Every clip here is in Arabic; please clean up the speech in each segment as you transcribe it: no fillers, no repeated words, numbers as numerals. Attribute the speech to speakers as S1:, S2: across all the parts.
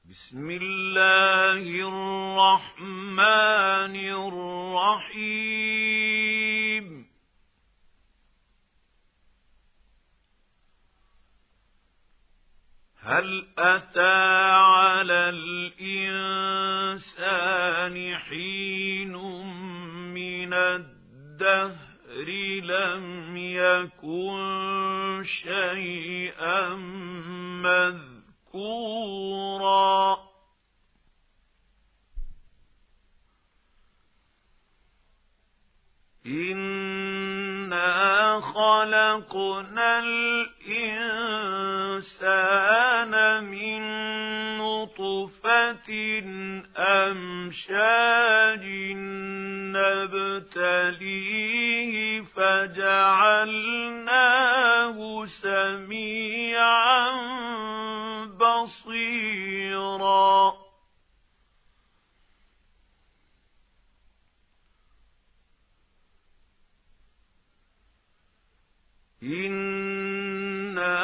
S1: بسم الله الرحمن الرحيم هل أتى على الإنسان حين من الدهر لم يكن شيئا مذكورا إنا خلقنا الإنسان من نطفة أمشاج نبتليه فجعلناه سميعا بصيرا إنا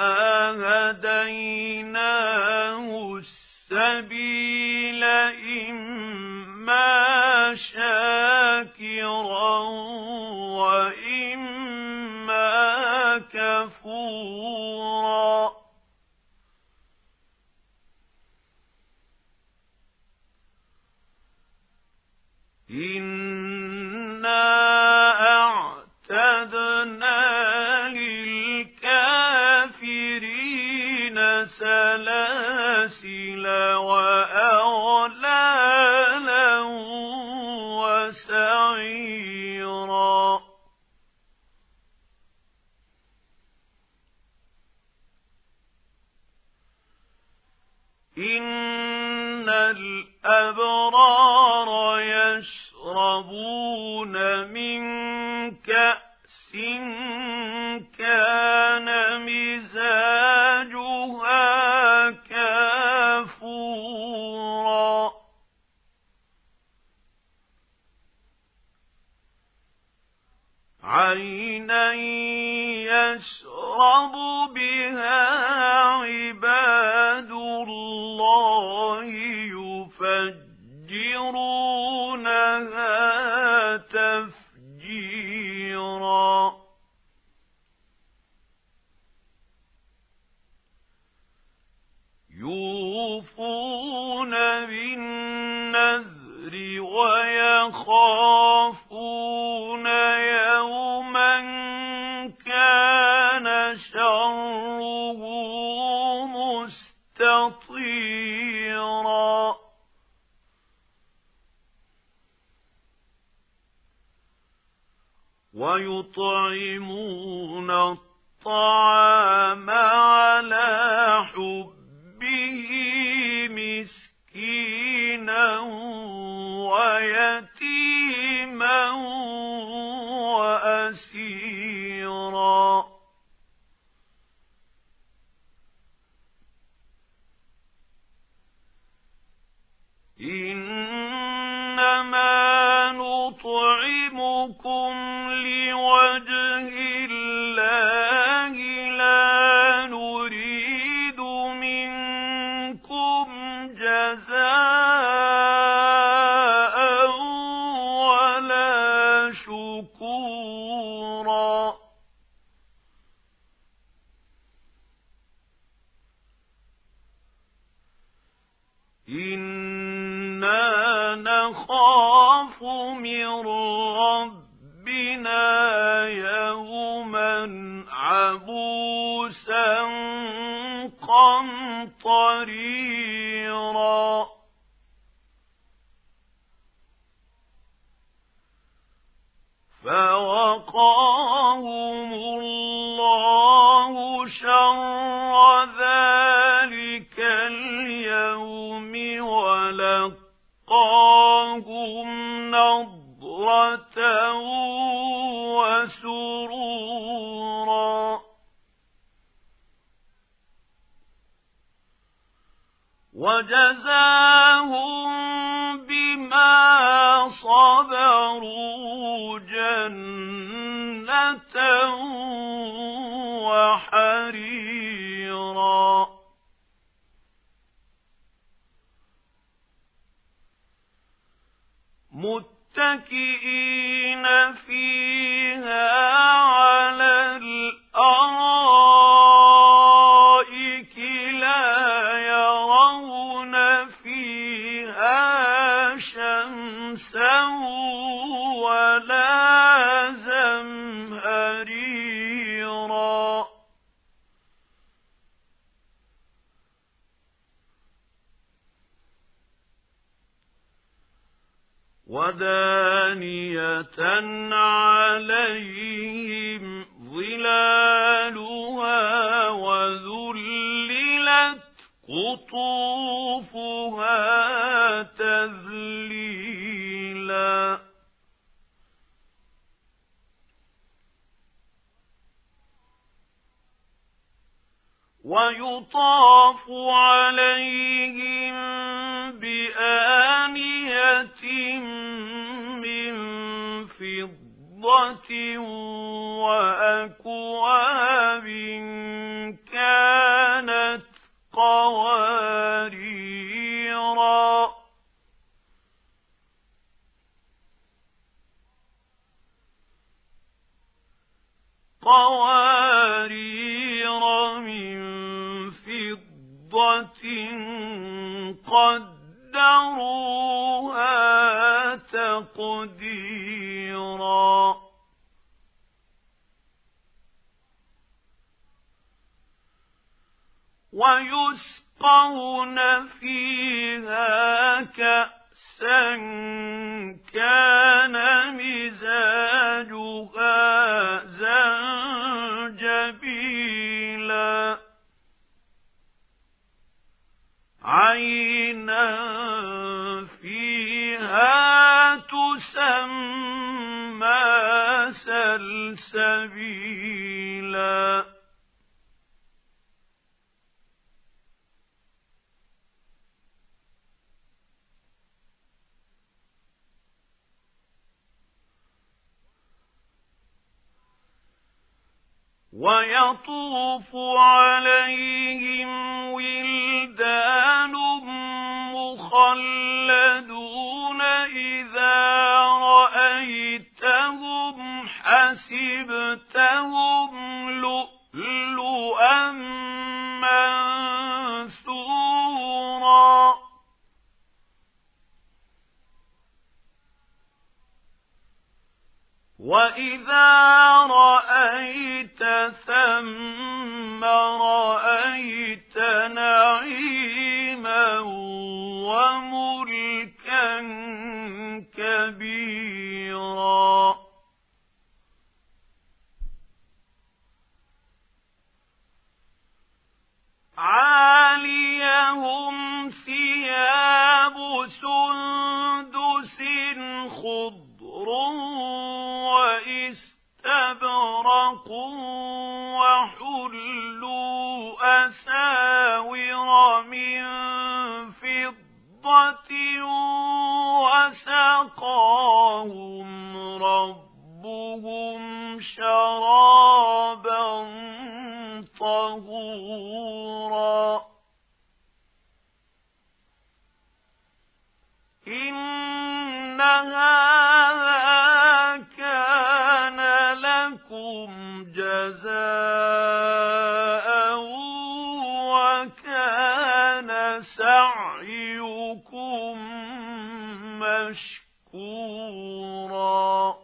S1: هديناه السبيل إما شاكرا وإما كفورا إنا أعتدنا للكافرين سلاسل وأغلالا وسعيرا إن الأبرار يشربون من كأس كان مزاجها كافورا عينا يشرب بها عباد الله يفجرونها تفجيرا يوفون بالنذر ويخافون يوما كان شره مستطيرا ويطعمون الطعام على حبه مسكينا ويتيما وأسيرا إنما نطعمكم لوجه الله لا نريد منكم جزاء ولا شكورا إنا نخاف من ربنا يوما عبوسا قمطريرا فوقاهم الله شر ذلك اليوم ولقاهم نضرة وسرورا وجزاهم بما صبروا جنة وحريرا متكئين فيها على الأرائك لا يرون فيها شمسا ولا زمهريرا ودانية عليهم ظلالها وذللت قطوفها تذليلا ويطاف عليهم بآنية من فضة وأكواب كانت قواريرا من فضة قدروها تقديرا ويسقون فيها كأسا كان مزاجها زنجبيلا عينا فيها تسمى سلسبيلا ويطوف عليهم ولدان مخلدون إذا رأيتهم حسبتهم لؤلؤا منثورا وإذا رأيت ثم رأيت نعيما وملكا كبيرا عاليهم ثياب سندس خضر وإستبرق وحلوا أساور من فضة وسقاهم ربهم شرابا طهورا إن هذا كان لكم جزاء وكان سعيكم مشكورا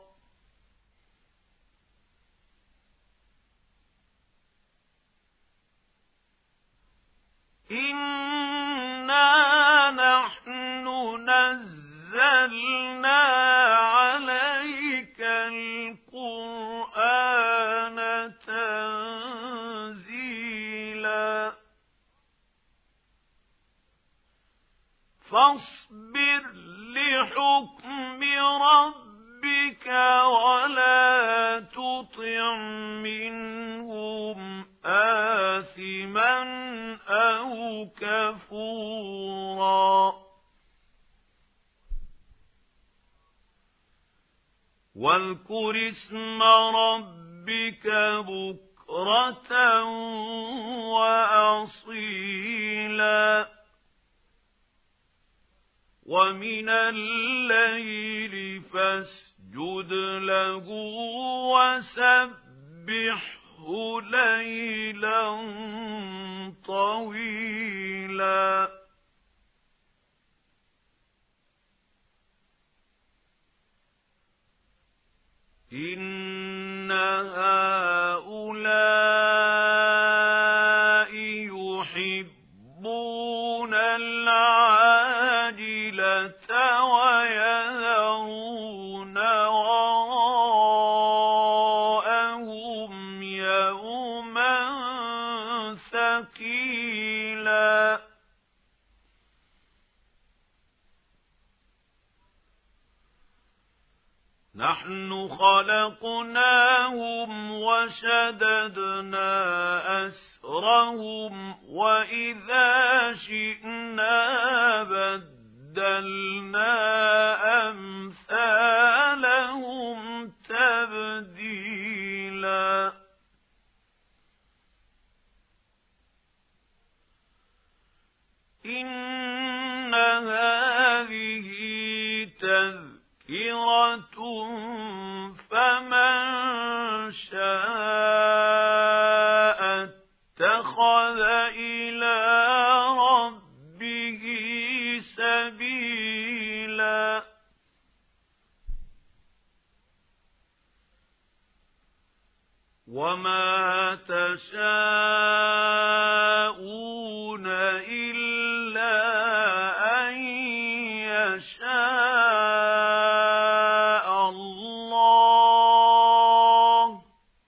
S1: إنا نحن نزلنا عليك القرآن تنزيلا فاصبر لحكم ربك ولا تطع منهم آثما أو كفورا واذكر اسم ربك بكرة وأصيلا ومن الليل فاسجد له وسبحه ليلا طويلا إن هؤلاء يحبون العاجلة ويذرون وراءهم يوما ثقيلا نحن خلقناهم وشددنا أسرهم وإذا شئنا بدلنا أمثالهم تبديلا إن هذه تذكرة فمن شاء اتخذ إلى ربه سبيلا وما تشاءون إلا أن يشاء الله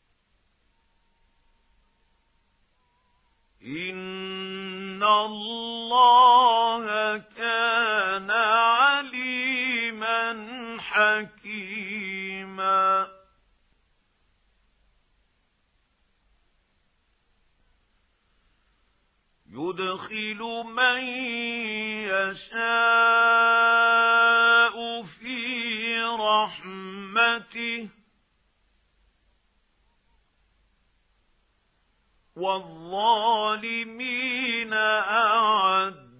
S1: إن الله كان عليما حكيما يدخل من يشاء في رحمته والظالمين أعد